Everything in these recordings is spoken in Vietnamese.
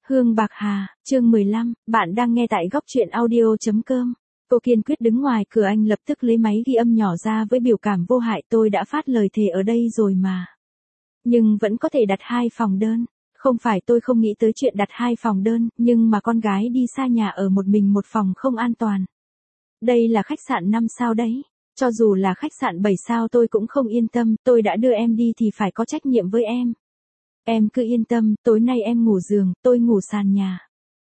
Hương Bạc Hà, chương 15, bạn đang nghe tại góc truyện audio.com. Cô kiên quyết đứng ngoài cửa, anh lập tức lấy máy ghi âm nhỏ ra với biểu cảm vô hại, tôi đã phát lời thề ở đây rồi mà. Nhưng vẫn có thể đặt 2 phòng đơn. Không phải tôi không nghĩ tới chuyện đặt 2 phòng đơn, nhưng mà con gái đi xa nhà ở một mình một phòng không an toàn. Đây là khách sạn 5 sao đấy. Cho dù là khách sạn 7 sao tôi cũng không yên tâm, tôi đã đưa em đi thì phải có trách nhiệm với em. Em cứ yên tâm, tối nay em ngủ giường, tôi ngủ sàn nhà.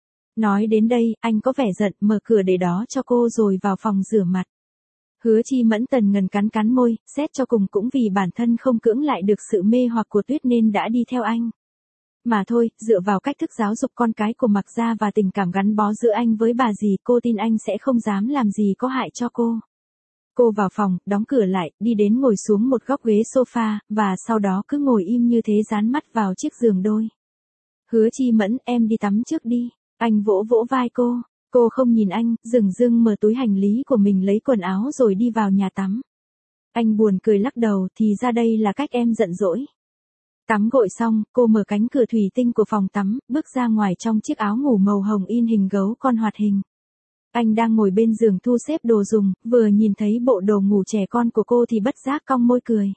Nói đến đây, anh có vẻ giận, mở cửa để đó cho cô rồi vào phòng rửa mặt. Hứa Chi Mẫn tần ngần cắn cắn môi, xét cho cùng cũng vì bản thân không cưỡng lại được sự mê hoặc của Tuyết nên đã đi theo anh. Mà thôi, dựa vào cách thức giáo dục con cái của Mạc Gia và tình cảm gắn bó giữa anh với bà dì, cô tin anh sẽ không dám làm gì có hại cho cô. Cô vào phòng, đóng cửa lại, đi đến ngồi xuống một góc ghế sofa, và sau đó cứ ngồi im như thế dán mắt vào chiếc giường đôi. Hứa Chi Mẫn, em đi tắm trước đi. Anh vỗ vỗ vai cô. Cô không nhìn anh, dửng dưng mở túi hành lý của mình lấy quần áo rồi đi vào nhà tắm. Anh buồn cười lắc đầu, thì ra đây là cách em giận dỗi. Tắm gội xong, cô mở cánh cửa thủy tinh của phòng tắm, bước ra ngoài trong chiếc áo ngủ màu hồng in hình gấu con hoạt hình. Anh đang ngồi bên giường thu xếp đồ dùng, vừa nhìn thấy bộ đồ ngủ trẻ con của cô thì bất giác cong môi cười.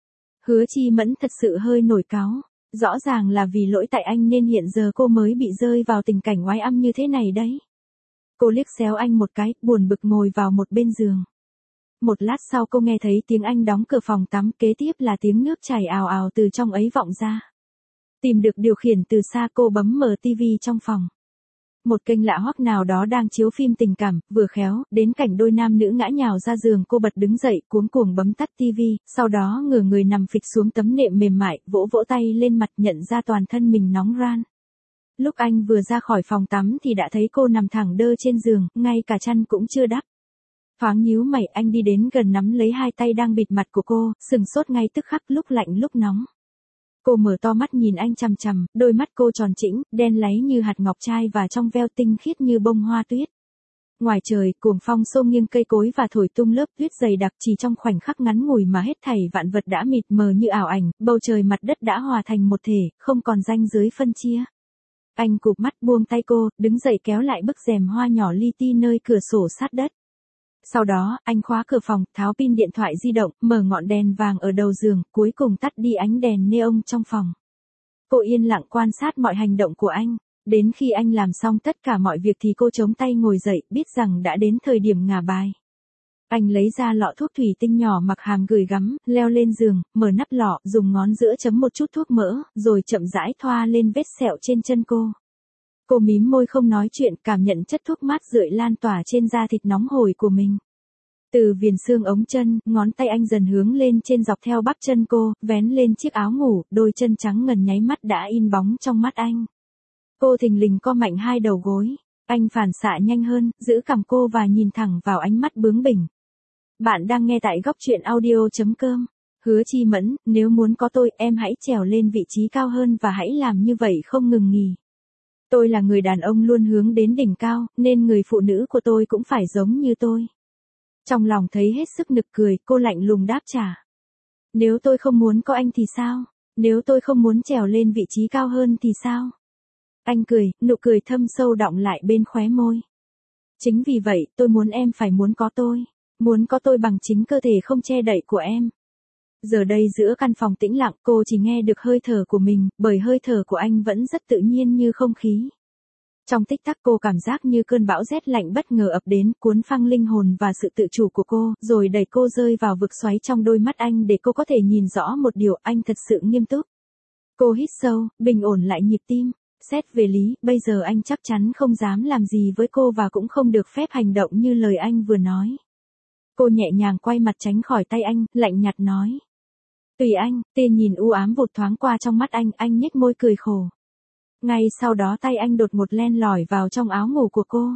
Hứa Chi Mẫn thật sự hơi nổi cáu. Rõ ràng là vì lỗi tại anh nên hiện giờ cô mới bị rơi vào tình cảnh oái âm như thế này đấy. Cô liếc xéo anh một cái, buồn bực ngồi vào một bên giường. Một lát sau cô nghe thấy tiếng anh đóng cửa phòng tắm, kế tiếp là tiếng nước chảy ào ào từ trong ấy vọng ra. Tìm được điều khiển từ xa, cô bấm mở tivi trong phòng. Một kênh lạ hoắc nào đó đang chiếu phim tình cảm, vừa khéo, đến cảnh đôi nam nữ ngã nhào ra giường, cô bật đứng dậy, cuống cuồng bấm tắt tivi, sau đó ngửa người nằm phịch xuống tấm nệm mềm mại, vỗ vỗ tay lên mặt, nhận ra toàn thân mình nóng ran. Lúc anh vừa ra khỏi phòng tắm thì đã thấy cô nằm thẳng đơ trên giường, ngay cả chăn cũng chưa đắp. Thoáng nhíu mày, anh đi đến gần nắm lấy hai tay đang bịt mặt của cô, sừng sốt ngay tức khắc, lúc lạnh lúc nóng. Cô mở to mắt nhìn anh chằm chằm, đôi mắt cô tròn trĩnh, đen láy như hạt ngọc trai và trong veo tinh khiết như bông hoa tuyết. Ngoài trời, cuồng phong xô nghiêng cây cối và thổi tung lớp tuyết dày đặc, chỉ trong khoảnh khắc ngắn ngủi mà hết thảy vạn vật đã mịt mờ như ảo ảnh, bầu trời mặt đất đã hòa thành một thể, không còn ranh giới phân chia. Anh cụp mắt buông tay cô, đứng dậy kéo lại bức rèm hoa nhỏ li ti nơi cửa sổ sát đất. Sau đó, anh khóa cửa phòng, tháo pin điện thoại di động, mở ngọn đèn vàng ở đầu giường, cuối cùng tắt đi ánh đèn neon trong phòng. Cô yên lặng quan sát mọi hành động của anh. Đến khi anh làm xong tất cả mọi việc thì cô chống tay ngồi dậy, biết rằng đã đến thời điểm ngả bài. Anh lấy ra lọ thuốc thủy tinh nhỏ mặc hàm gửi gắm, leo lên giường, mở nắp lọ, dùng ngón giữa chấm một chút thuốc mỡ, rồi chậm rãi thoa lên vết sẹo trên chân cô. Cô mím môi không nói chuyện, cảm nhận chất thuốc mát rượi lan tỏa trên da thịt nóng hổi của mình. Từ viền xương ống chân, ngón tay anh dần hướng lên trên dọc theo bắp chân cô, vén lên chiếc áo ngủ, đôi chân trắng ngần nháy mắt đã in bóng trong mắt anh. Cô thình lình co mạnh hai đầu gối. Anh phản xạ nhanh hơn, giữ cằm cô và nhìn thẳng vào ánh mắt bướng bỉnh. Bạn đang nghe tại góc truyện audio.com. Hứa Chi Mẫn, nếu muốn có tôi, em hãy trèo lên vị trí cao hơn và hãy làm như vậy không ngừng nghỉ. Tôi là người đàn ông luôn hướng đến đỉnh cao, nên người phụ nữ của tôi cũng phải giống như tôi. Trong lòng thấy hết sức nực cười, cô lạnh lùng đáp trả. Nếu tôi không muốn có anh thì sao? Nếu tôi không muốn trèo lên vị trí cao hơn thì sao? Anh cười, nụ cười thâm sâu đọng lại bên khóe môi. Chính vì vậy, tôi muốn em phải muốn có tôi. Muốn có tôi bằng chính cơ thể không che đậy của em. Giờ đây giữa căn phòng tĩnh lặng, cô chỉ nghe được hơi thở của mình, bởi hơi thở của anh vẫn rất tự nhiên như không khí. Trong tích tắc cô cảm giác như cơn bão rét lạnh bất ngờ ập đến, cuốn phăng linh hồn và sự tự chủ của cô, rồi đẩy cô rơi vào vực xoáy trong đôi mắt anh để cô có thể nhìn rõ một điều, anh thật sự nghiêm túc. Cô hít sâu, bình ổn lại nhịp tim. Xét về lý, bây giờ anh chắc chắn không dám làm gì với cô và cũng không được phép hành động như lời anh vừa nói. Cô nhẹ nhàng quay mặt tránh khỏi tay anh, lạnh nhạt nói. Tùy anh, tia nhìn u ám vụt thoáng qua trong mắt anh nhếch môi cười khổ. Ngay sau đó tay anh đột ngột len lỏi vào trong áo ngủ của cô.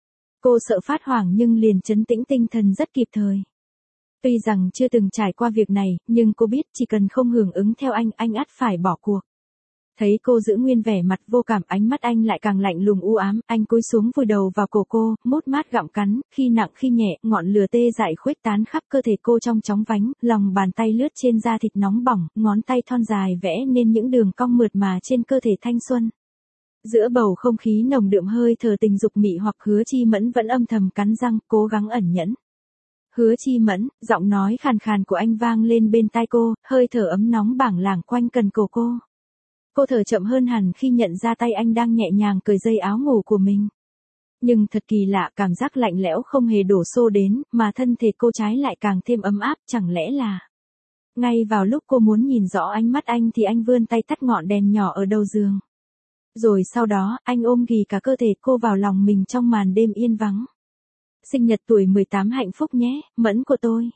Cô sợ phát hoảng nhưng liền trấn tĩnh tinh thần rất kịp thời. Tuy rằng chưa từng trải qua việc này, nhưng cô biết chỉ cần không hưởng ứng theo anh ắt phải bỏ cuộc. Thấy cô giữ nguyên vẻ mặt vô cảm, ánh mắt anh lại càng lạnh lùng u ám, anh cúi xuống vùi đầu vào cổ cô, mút mát gặm cắn, khi nặng khi nhẹ, ngọn lửa tê dại khuếch tán khắp cơ thể cô trong chóng vánh, lòng bàn tay lướt trên da thịt nóng bỏng, ngón tay thon dài vẽ nên những đường cong mượt mà trên cơ thể thanh xuân. Giữa bầu không khí nồng đượm hơi thở tình dục mị hoặc Hứa Chi Mẫn vẫn âm thầm cắn răng, cố gắng ẩn nhẫn. Hứa Chi Mẫn, giọng nói khàn khàn của anh vang lên bên tai cô, hơi thở ấm nóng bảng lảng quanh cần cổ cô. Cô thở chậm hơn hẳn khi nhận ra tay anh đang nhẹ nhàng cởi dây áo ngủ của mình. Nhưng thật kỳ lạ, cảm giác lạnh lẽo không hề đổ xô đến, mà thân thể cô trái lại càng thêm ấm áp, chẳng lẽ là... Ngay vào lúc cô muốn nhìn rõ ánh mắt anh thì anh vươn tay tắt ngọn đèn nhỏ ở đầu giường. Rồi sau đó, anh ôm ghì cả cơ thể cô vào lòng mình trong màn đêm yên vắng. Sinh nhật tuổi 18 hạnh phúc nhé, Mẫn của tôi.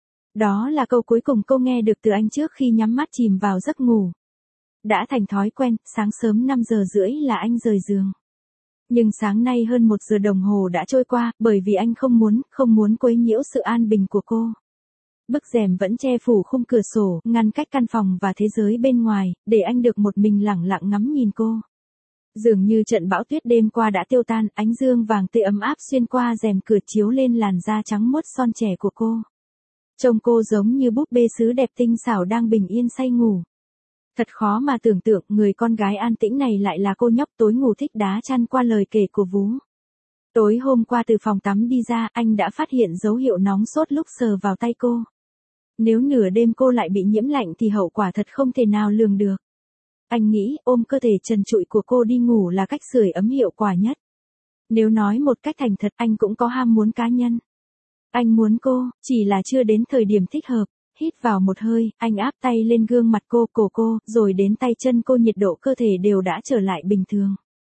Đó là câu cuối cùng cô nghe được từ anh trước khi nhắm mắt chìm vào giấc ngủ. Đã thành thói quen, sáng sớm 5 giờ rưỡi là anh rời giường. Nhưng sáng nay hơn 1 giờ đồng hồ đã trôi qua, bởi vì anh không muốn quấy nhiễu sự an bình của cô. Bức rèm vẫn che phủ khung cửa sổ, ngăn cách căn phòng và thế giới bên ngoài, để anh được một mình lẳng lặng ngắm nhìn cô. Dường như trận bão tuyết đêm qua đã tiêu tan, ánh dương vàng tươi ấm áp xuyên qua rèm cửa chiếu lên làn da trắng muốt son trẻ của cô. Trông cô giống như búp bê sứ đẹp tinh xảo đang bình yên say ngủ. Thật khó mà tưởng tượng người con gái an tĩnh này lại là cô nhóc tối ngủ thích đá chăn qua lời kể của Vú. Tối hôm qua từ phòng tắm đi ra, anh đã phát hiện dấu hiệu nóng sốt lúc sờ vào tay cô. Nếu nửa đêm cô lại bị nhiễm lạnh thì hậu quả thật không thể nào lường được. Anh nghĩ ôm cơ thể trần trụi của cô đi ngủ là cách sưởi ấm hiệu quả nhất. Nếu nói một cách thành thật, anh cũng có ham muốn cá nhân. Anh muốn cô, chỉ là chưa đến thời điểm thích hợp. Hít vào một hơi, anh áp tay lên gương mặt cô, cổ cô, rồi đến tay chân cô, nhiệt độ cơ thể đều đã trở lại bình thường.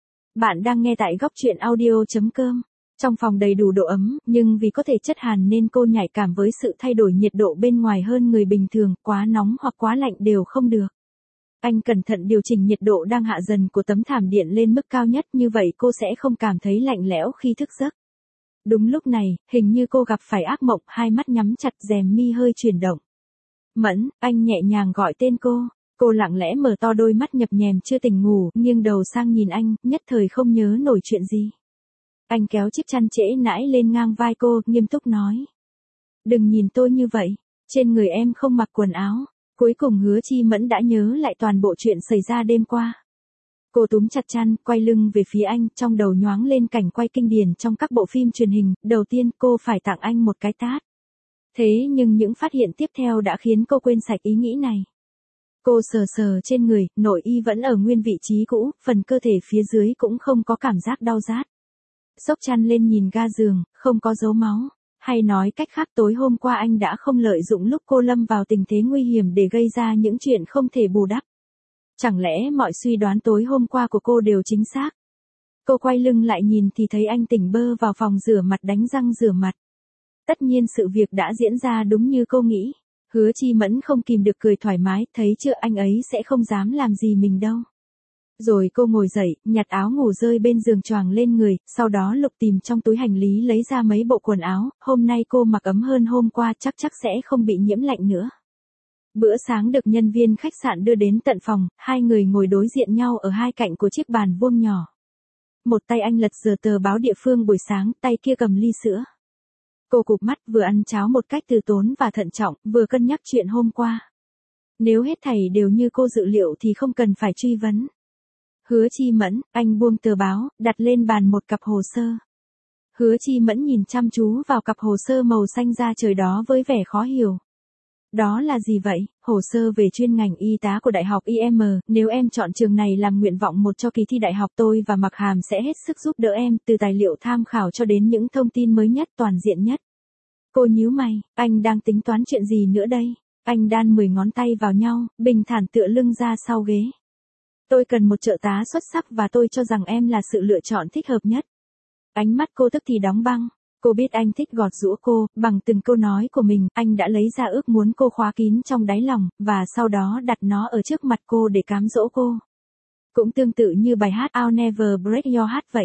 Bạn đang nghe tại góc truyện audio.com. Trong phòng đầy đủ độ ấm, nhưng vì có thể chất hàn nên cô nhạy cảm với sự thay đổi nhiệt độ bên ngoài hơn người bình thường, quá nóng hoặc quá lạnh đều không được. Anh cẩn thận điều chỉnh nhiệt độ đang hạ dần của tấm thảm điện lên mức cao nhất, như vậy cô sẽ không cảm thấy lạnh lẽo khi thức giấc. Đúng lúc này, hình như cô gặp phải ác mộng, hai mắt nhắm chặt, rèm mi hơi chuyển động. Mẫn, anh nhẹ nhàng gọi tên cô. Cô lặng lẽ mở to đôi mắt nhập nhèm chưa tỉnh ngủ, nghiêng đầu sang nhìn anh, nhất thời không nhớ nổi chuyện gì. Anh kéo chiếc chăn trễ nãi lên ngang vai cô, nghiêm túc nói. Đừng nhìn tôi như vậy, trên người em không mặc quần áo. Cuối cùng Hứa Chi Mẫn đã nhớ lại toàn bộ chuyện xảy ra đêm qua. Cô túm chặt chăn, quay lưng về phía anh, trong đầu nhoáng lên cảnh quay kinh điển trong các bộ phim truyền hình. Đầu tiên cô phải tặng anh một cái tát. Thế nhưng những phát hiện tiếp theo đã khiến cô quên sạch ý nghĩ này. Cô sờ sờ trên người, nội y vẫn ở nguyên vị trí cũ, phần cơ thể phía dưới cũng không có cảm giác đau rát. Xốc chăn lên nhìn ga giường, không có dấu máu. Hay nói cách khác, tối hôm qua anh đã không lợi dụng lúc cô lâm vào tình thế nguy hiểm để gây ra những chuyện không thể bù đắp. Chẳng lẽ mọi suy đoán tối hôm qua của cô đều chính xác? Cô quay lưng lại nhìn thì thấy anh tỉnh bơ vào phòng rửa mặt đánh răng rửa mặt. Tất nhiên sự việc đã diễn ra đúng như cô nghĩ. Hứa Chi Mẫn không kìm được cười thoải mái, thấy chưa, anh ấy sẽ không dám làm gì mình đâu. Rồi cô ngồi dậy, nhặt áo ngủ rơi bên giường choàng lên người, sau đó lục tìm trong túi hành lý lấy ra mấy bộ quần áo, hôm nay cô mặc ấm hơn hôm qua, chắc sẽ không bị nhiễm lạnh nữa. Bữa sáng được nhân viên khách sạn đưa đến tận phòng, hai người ngồi đối diện nhau ở hai cạnh của chiếc bàn vuông nhỏ. Một tay anh lật giờ tờ báo địa phương buổi sáng, tay kia cầm ly sữa. Cô cụp mắt, vừa ăn cháo một cách từ tốn và thận trọng, vừa cân nhắc chuyện hôm qua. Nếu hết thảy đều như cô dự liệu thì không cần phải truy vấn. Hứa Chi Mẫn, anh buông tờ báo, đặt lên bàn một cặp hồ sơ. Hứa Chi Mẫn nhìn chăm chú vào cặp hồ sơ màu xanh da trời đó với vẻ khó hiểu. Đó là gì vậy? Hồ sơ về chuyên ngành y tá của Đại học IM, nếu em chọn trường này làm nguyện vọng một cho kỳ thi đại học, tôi và Mặc Hàm sẽ hết sức giúp đỡ em, từ tài liệu tham khảo cho đến những thông tin mới nhất, toàn diện nhất. Cô nhíu mày, anh đang tính toán chuyện gì nữa đây? Anh đan 10 ngón tay vào nhau, bình thản tựa lưng ra sau ghế. Tôi cần một trợ tá xuất sắc và tôi cho rằng em là sự lựa chọn thích hợp nhất. Ánh mắt cô tức thì đóng băng. Cô biết anh thích gọt giũa cô, bằng từng câu nói của mình, anh đã lấy ra ước muốn cô khóa kín trong đáy lòng, và sau đó đặt nó ở trước mặt cô để cám dỗ cô. Cũng tương tự như bài hát I'll Never Break Your Heart vậy.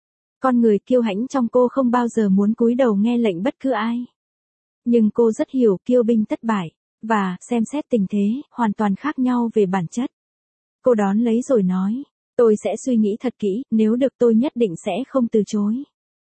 Con người kiêu hãnh trong cô không bao giờ muốn cúi đầu nghe lệnh bất cứ ai. Nhưng cô rất hiểu kiêu binh thất bại, và, xem xét tình thế, hoàn toàn khác nhau về bản chất. Cô đón lấy rồi nói, tôi sẽ suy nghĩ thật kỹ, nếu được tôi nhất định sẽ không từ chối.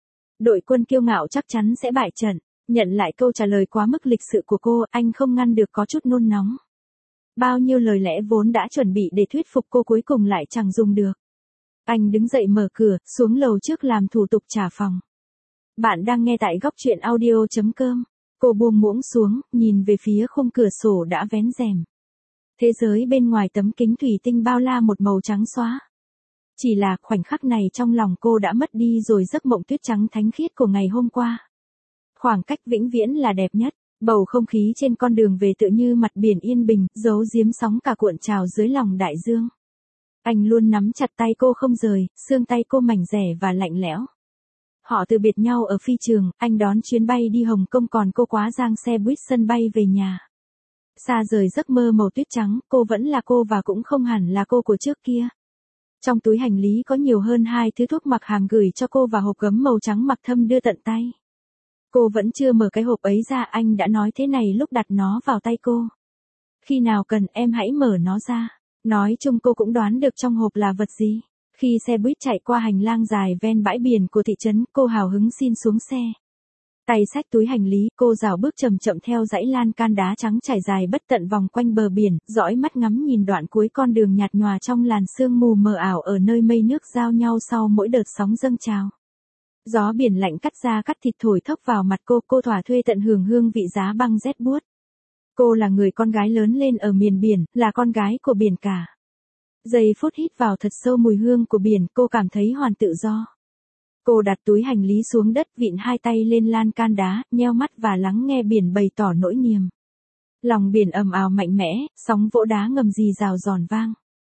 Đội quân kiêu ngạo chắc chắn sẽ bại trận. Nhận lại câu trả lời quá mức lịch sự của cô, anh không ngăn được có chút nôn nóng. Bao nhiêu lời lẽ vốn đã chuẩn bị để thuyết phục cô cuối cùng lại chẳng dùng được. Anh đứng dậy mở cửa, xuống lầu trước làm thủ tục trả phòng. Bạn đang nghe tại góc truyện audio.com. Cô buông muỗng xuống, nhìn về phía khung cửa sổ đã vén rèm. Thế giới bên ngoài tấm kính thủy tinh bao la một màu trắng xóa. Chỉ là khoảnh khắc này trong lòng cô đã mất đi rồi giấc mộng tuyết trắng thánh khiết của ngày hôm qua. Khoảng cách vĩnh viễn là đẹp nhất, bầu không khí trên con đường về tựa như mặt biển yên bình, giấu giếm sóng cả cuộn trào dưới lòng đại dương. Anh luôn nắm chặt tay cô không rời, xương tay cô mảnh dẻ và lạnh lẽo. Họ từ biệt nhau ở phi trường, anh đón chuyến bay đi Hồng Kông còn cô quá giang xe buýt sân bay về nhà. Xa rời giấc mơ màu tuyết trắng, cô vẫn là cô và cũng không hẳn là cô của trước kia. Trong túi hành lý có nhiều hơn 2 thứ thuốc mặc hàm gửi cho cô và hộp gấm màu trắng mặc thâm đưa tận tay. Cô vẫn chưa mở cái hộp ấy ra, anh đã nói thế này lúc đặt nó vào tay cô. Khi nào cần em hãy mở nó ra. Nói chung cô cũng đoán được trong hộp là vật gì. Khi xe buýt chạy qua hành lang dài ven bãi biển của thị trấn, cô hào hứng xin xuống xe. Tay xách túi hành lý, cô rảo bước chậm chậm theo dãy lan can đá trắng trải dài bất tận vòng quanh bờ biển, dõi mắt ngắm nhìn đoạn cuối con đường nhạt nhòa trong làn sương mù mờ ảo ở nơi mây nước giao nhau sau mỗi đợt sóng dâng trào. Gió biển lạnh cắt da cắt thịt thổi thốc vào mặt cô thỏa thuê tận hưởng hương vị giá băng rét buốt. Cô là người con gái lớn lên ở miền biển, là con gái của biển cả. Giây phút hít vào thật sâu mùi hương của biển, cô cảm thấy hoàn tự do. Cô đặt túi hành lý xuống đất, vịn 2 tay lên lan can đá, nheo mắt và lắng nghe biển bày tỏ nỗi niềm. Lòng biển ầm ào mạnh mẽ, sóng vỗ đá ngầm rì rào giòn vang.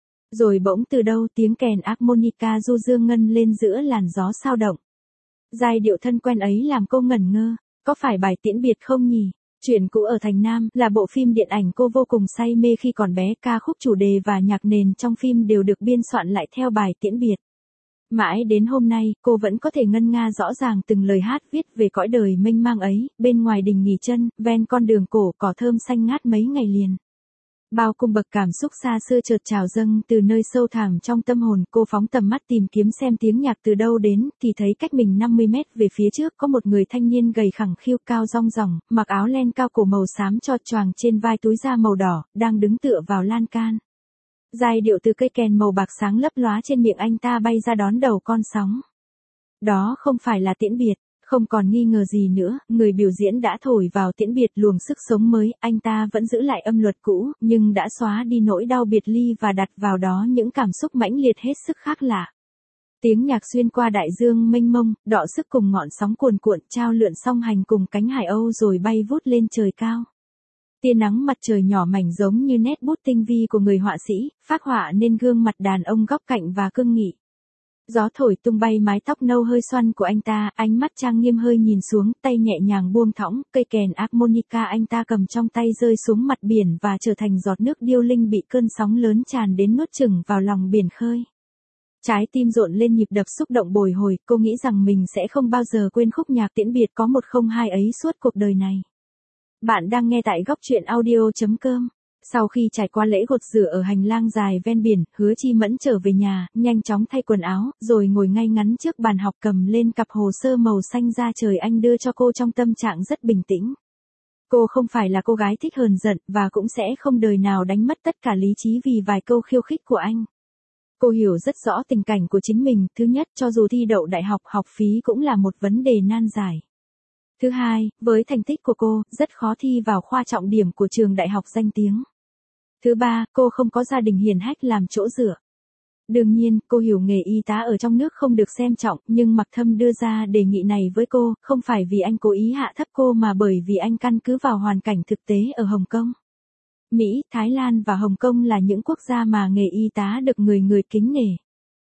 Rồi bỗng từ đâu tiếng kèn harmonica du dương ngân lên giữa làn gió sao động. Giai điệu thân quen ấy làm cô ngẩn ngơ, có phải bài tiễn biệt không nhỉ? Chuyện cũ ở Thành Nam là bộ phim điện ảnh cô vô cùng say mê khi còn bé, ca khúc chủ đề và nhạc nền trong phim đều được biên soạn lại theo bài tiễn biệt. Mãi đến hôm nay, cô vẫn có thể ngân nga rõ ràng từng lời hát viết về cõi đời mênh mang ấy, bên ngoài đình nghỉ chân, ven con đường cổ cỏ thơm xanh ngát mấy ngày liền. Bao cung bậc cảm xúc xa xưa chợt trào dâng từ nơi sâu thẳm trong tâm hồn, cô phóng tầm mắt tìm kiếm xem tiếng nhạc từ đâu đến, thì thấy cách mình 50 mét về phía trước có một người thanh niên gầy khẳng khiu cao rong ròng, mặc áo len cao cổ màu xám cho choàng trên vai túi da màu đỏ, đang đứng tựa vào lan can. Giai điệu từ cây kèn màu bạc sáng lấp lóa trên miệng anh ta bay ra đón đầu con sóng. Đó không phải là tiễn biệt. Không còn nghi ngờ gì nữa, người biểu diễn đã thổi vào tiễn biệt luồng sức sống mới, anh ta vẫn giữ lại âm luật cũ, nhưng đã xóa đi nỗi đau biệt ly và đặt vào đó những cảm xúc mãnh liệt hết sức khác lạ. Tiếng nhạc xuyên qua đại dương mênh mông, đọ sức cùng ngọn sóng cuồn cuộn, trao lượn song hành cùng cánh hải âu rồi bay vút lên trời cao. Tia nắng mặt trời nhỏ mảnh giống như nét bút tinh vi của người họa sĩ, phác họa nên gương mặt đàn ông góc cạnh và cương nghị. Gió thổi tung bay mái tóc nâu hơi xoăn của anh ta, ánh mắt trang nghiêm hơi nhìn xuống, tay nhẹ nhàng buông thõng, cây kèn harmonica anh ta cầm trong tay rơi xuống mặt biển và trở thành giọt nước điêu linh bị cơn sóng lớn tràn đến nuốt chửng vào lòng biển khơi. Trái tim rộn lên nhịp đập xúc động bồi hồi, cô nghĩ rằng mình sẽ không bao giờ quên khúc nhạc tiễn biệt có 102 ấy suốt cuộc đời này. Bạn đang nghe tại góc truyện audio.com. Sau khi trải qua lễ gột rửa ở hành lang dài ven biển, Hứa Chi Mẫn trở về nhà, nhanh chóng thay quần áo, rồi ngồi ngay ngắn trước bàn học cầm lên cặp hồ sơ màu xanh da trời anh đưa cho cô trong tâm trạng rất bình tĩnh. Cô không phải là cô gái thích hờn giận, và cũng sẽ không đời nào đánh mất tất cả lý trí vì vài câu khiêu khích của anh. Cô hiểu rất rõ tình cảnh của chính mình, thứ nhất, cho dù thi đậu đại học, học phí cũng là một vấn đề nan giải. Thứ hai, với thành tích của cô, rất khó thi vào khoa trọng điểm của trường đại học danh tiếng. Thứ ba, cô không có gia đình hiền hách làm chỗ dựa. Đương nhiên, cô hiểu nghề y tá ở trong nước không được xem trọng, nhưng Mạc Thâm đưa ra đề nghị này với cô, không phải vì anh cố ý hạ thấp cô mà bởi vì anh căn cứ vào hoàn cảnh thực tế ở Hồng Kông. Mỹ, Thái Lan và Hồng Kông là những quốc gia mà nghề y tá được người kính nể.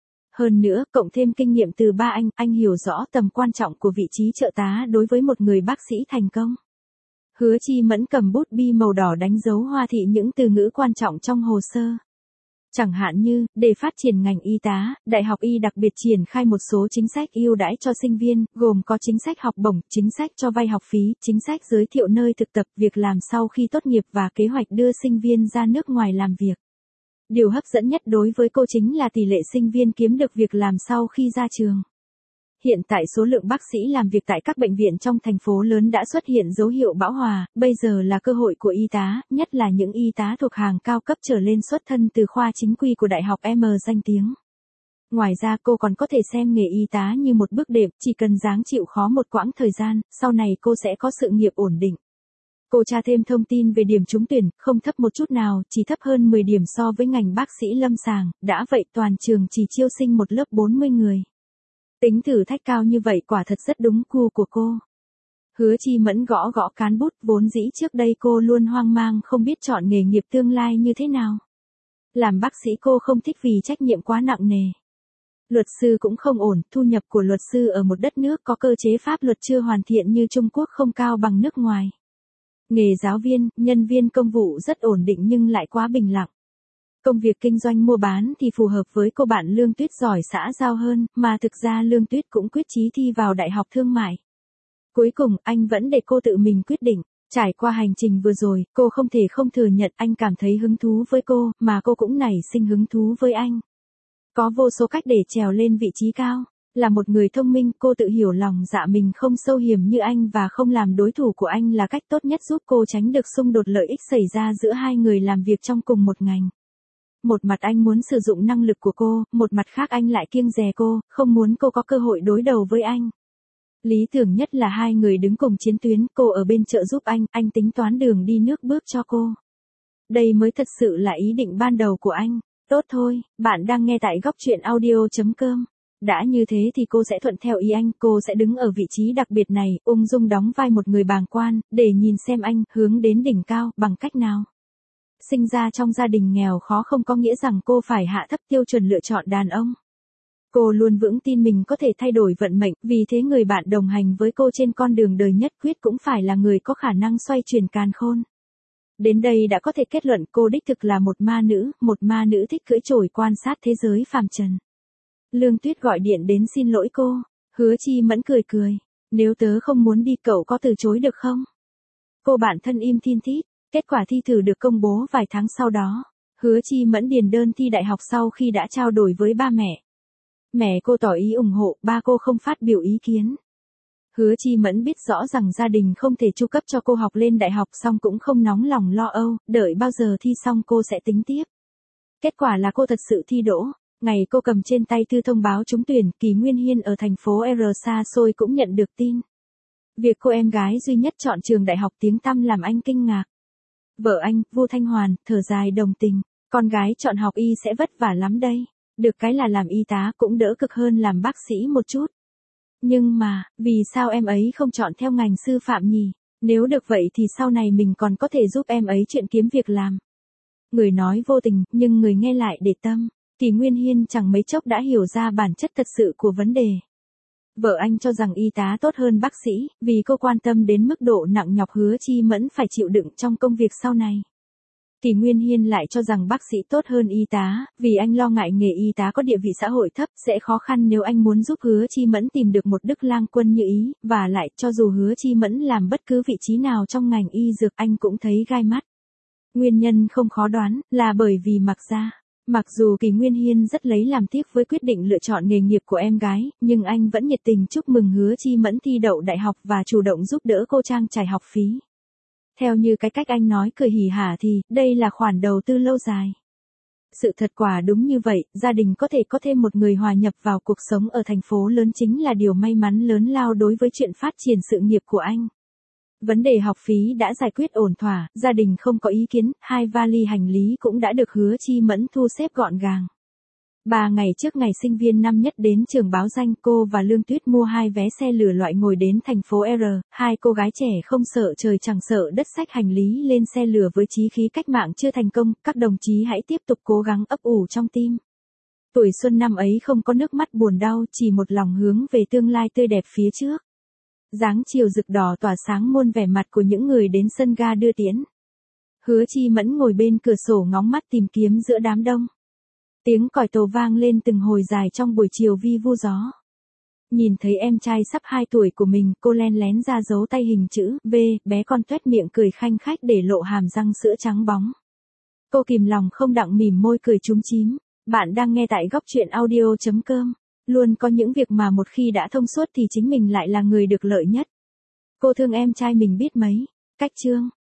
Hơn nữa, cộng thêm kinh nghiệm từ ba anh hiểu rõ tầm quan trọng của vị trí trợ tá đối với một người bác sĩ thành công. Hứa Chi Mẫn cầm bút bi màu đỏ đánh dấu hoa thị những từ ngữ quan trọng trong hồ sơ. Chẳng hạn như, để phát triển ngành y tá, Đại học Y đặc biệt triển khai một số chính sách ưu đãi cho sinh viên, gồm có chính sách học bổng, chính sách cho vay học phí, chính sách giới thiệu nơi thực tập, việc làm sau khi tốt nghiệp và kế hoạch đưa sinh viên ra nước ngoài làm việc. Điều hấp dẫn nhất đối với cô chính là tỷ lệ sinh viên kiếm được việc làm sau khi ra trường. Hiện tại số lượng bác sĩ làm việc tại các bệnh viện trong thành phố lớn đã xuất hiện dấu hiệu bão hòa, bây giờ là cơ hội của y tá, nhất là những y tá thuộc hàng cao cấp trở lên xuất thân từ khoa chính quy của Đại học M danh tiếng. Ngoài ra cô còn có thể xem nghề y tá như một bước đệm, chỉ cần ráng chịu khó một quãng thời gian, sau này cô sẽ có sự nghiệp ổn định. Cô tra thêm thông tin về điểm trúng tuyển, không thấp một chút nào, chỉ thấp hơn 10 điểm so với ngành bác sĩ lâm sàng, đã vậy toàn trường chỉ chiêu sinh một lớp 40 người. Tính thử thách cao như vậy quả thật rất đúng gu của cô. Hứa Chi Mẫn gõ gõ cán bút, vốn dĩ trước đây cô luôn hoang mang không biết chọn nghề nghiệp tương lai như thế nào. Làm bác sĩ cô không thích vì trách nhiệm quá nặng nề. Luật sư cũng không ổn, thu nhập của luật sư ở một đất nước có cơ chế pháp luật chưa hoàn thiện như Trung Quốc không cao bằng nước ngoài. Nghề giáo viên, nhân viên công vụ rất ổn định nhưng lại quá bình lặng. Công việc kinh doanh mua bán thì phù hợp với cô bạn Lương Tuyết giỏi xã giao hơn, mà thực ra Lương Tuyết cũng quyết chí thi vào Đại học Thương mại. Cuối cùng, anh vẫn để cô tự mình quyết định. Trải qua hành trình vừa rồi, cô không thể không thừa nhận anh cảm thấy hứng thú với cô, mà cô cũng nảy sinh hứng thú với anh. Có vô số cách để trèo lên vị trí cao. Là một người thông minh, cô tự hiểu lòng dạ mình không sâu hiểm như anh và không làm đối thủ của anh là cách tốt nhất giúp cô tránh được xung đột lợi ích xảy ra giữa hai người làm việc trong cùng một ngành. Một mặt anh muốn sử dụng năng lực của cô, một mặt khác anh lại kiêng dè cô, không muốn cô có cơ hội đối đầu với anh. Lý tưởng nhất là hai người đứng cùng chiến tuyến, cô ở bên trợ giúp anh tính toán đường đi nước bước cho cô. Đây mới thật sự là ý định ban đầu của anh. Tốt thôi, bạn đang nghe tại góc truyện audio.com. Đã như thế thì cô sẽ thuận theo ý anh, cô sẽ đứng ở vị trí đặc biệt này, ung dung đóng vai một người bàng quan, để nhìn xem anh hướng đến đỉnh cao, bằng cách nào. Sinh ra trong gia đình nghèo khó không có nghĩa rằng cô phải hạ thấp tiêu chuẩn lựa chọn đàn ông. Cô luôn vững tin mình có thể thay đổi vận mệnh, vì thế người bạn đồng hành với cô trên con đường đời nhất quyết cũng phải là người có khả năng xoay chuyển càn khôn. Đến đây đã có thể kết luận cô đích thực là một ma nữ thích cưỡi chổi quan sát thế giới phàm trần. Lương Tuyết gọi điện đến xin lỗi cô, Hứa Chi Mẫn cười cười, nếu tớ không muốn đi cậu có từ chối được không? Cô bạn thân im thin thít, kết quả thi thử được công bố vài tháng sau đó, Hứa Chi Mẫn điền đơn thi đại học sau khi đã trao đổi với ba mẹ. Mẹ cô tỏ ý ủng hộ, ba cô không phát biểu ý kiến. Hứa Chi Mẫn biết rõ rằng gia đình không thể chu cấp cho cô học lên đại học xong cũng không nóng lòng lo âu, đợi bao giờ thi xong cô sẽ tính tiếp. Kết quả là cô thật sự thi đỗ. Ngày cô cầm trên tay thư thông báo trúng tuyển, Kỳ Nguyên Hiên ở thành phố R xa xôi cũng nhận được tin. Việc cô em gái duy nhất chọn trường đại học tiếng tăm làm anh kinh ngạc. Vợ anh, Vu Thanh Hoàn, thở dài đồng tình, con gái chọn học y sẽ vất vả lắm đây. Được cái là làm y tá cũng đỡ cực hơn làm bác sĩ một chút. Nhưng mà, vì sao em ấy không chọn theo ngành sư phạm nhỉ? Nếu được vậy thì sau này mình còn có thể giúp em ấy chuyện kiếm việc làm. Người nói vô tình, nhưng người nghe lại để tâm. Kỳ Nguyên Hiên chẳng mấy chốc đã hiểu ra bản chất thật sự của vấn đề. Vợ anh cho rằng y tá tốt hơn bác sĩ, vì cô quan tâm đến mức độ nặng nhọc Hứa Chi Mẫn phải chịu đựng trong công việc sau này. Kỳ Nguyên Hiên lại cho rằng bác sĩ tốt hơn y tá, vì anh lo ngại nghề y tá có địa vị xã hội thấp sẽ khó khăn nếu anh muốn giúp Hứa Chi Mẫn tìm được một đức lang quân như ý, và lại cho dù Hứa Chi Mẫn làm bất cứ vị trí nào trong ngành y dược anh cũng thấy gai mắt. Nguyên nhân không khó đoán, là bởi vì Mặc dù Kỳ Nguyên Hiên rất lấy làm tiếc với quyết định lựa chọn nghề nghiệp của em gái, nhưng anh vẫn nhiệt tình chúc mừng Hứa Chi Mẫn thi đậu đại học và chủ động giúp đỡ cô trang trải học phí. Theo như cái cách anh nói cười hỉ hả thì, đây là khoản đầu tư lâu dài. Sự thật quả đúng như vậy, gia đình có thể có thêm một người hòa nhập vào cuộc sống ở thành phố lớn chính là điều may mắn lớn lao đối với chuyện phát triển sự nghiệp của anh. Vấn đề học phí đã giải quyết ổn thỏa, gia đình không có ý kiến, 2 vali hành lý cũng đã được Hứa Chi Mẫn thu xếp gọn gàng. 3 ngày trước ngày sinh viên năm nhất đến trường báo danh, cô và Lương Tuyết mua 2 vé xe lửa loại ngồi đến thành phố R, hai cô gái trẻ không sợ trời chẳng sợ đất xách hành lý lên xe lửa với chí khí cách mạng chưa thành công, các đồng chí hãy tiếp tục cố gắng ấp ủ trong tim. Tuổi xuân năm ấy không có nước mắt buồn đau, chỉ một lòng hướng về tương lai tươi đẹp phía trước. Dáng chiều rực đỏ tỏa sáng muôn vẻ mặt của những người đến sân ga đưa tiễn. Hứa Chi Mẫn ngồi bên cửa sổ ngóng mắt tìm kiếm giữa đám đông. Tiếng còi tàu vang lên từng hồi dài trong buổi chiều vi vu gió. Nhìn thấy em trai sắp 2 tuổi của mình, cô len lén ra dấu tay hình chữ V, bé con tuét miệng cười khanh khách để lộ hàm răng sữa trắng bóng. Cô kìm lòng không đặng mỉm môi cười chúm chím. Bạn đang nghe tại góc truyện audio.com. Luôn có những việc mà một khi đã thông suốt thì chính mình lại là người được lợi nhất. Cô thương em trai mình biết mấy. Cách chương.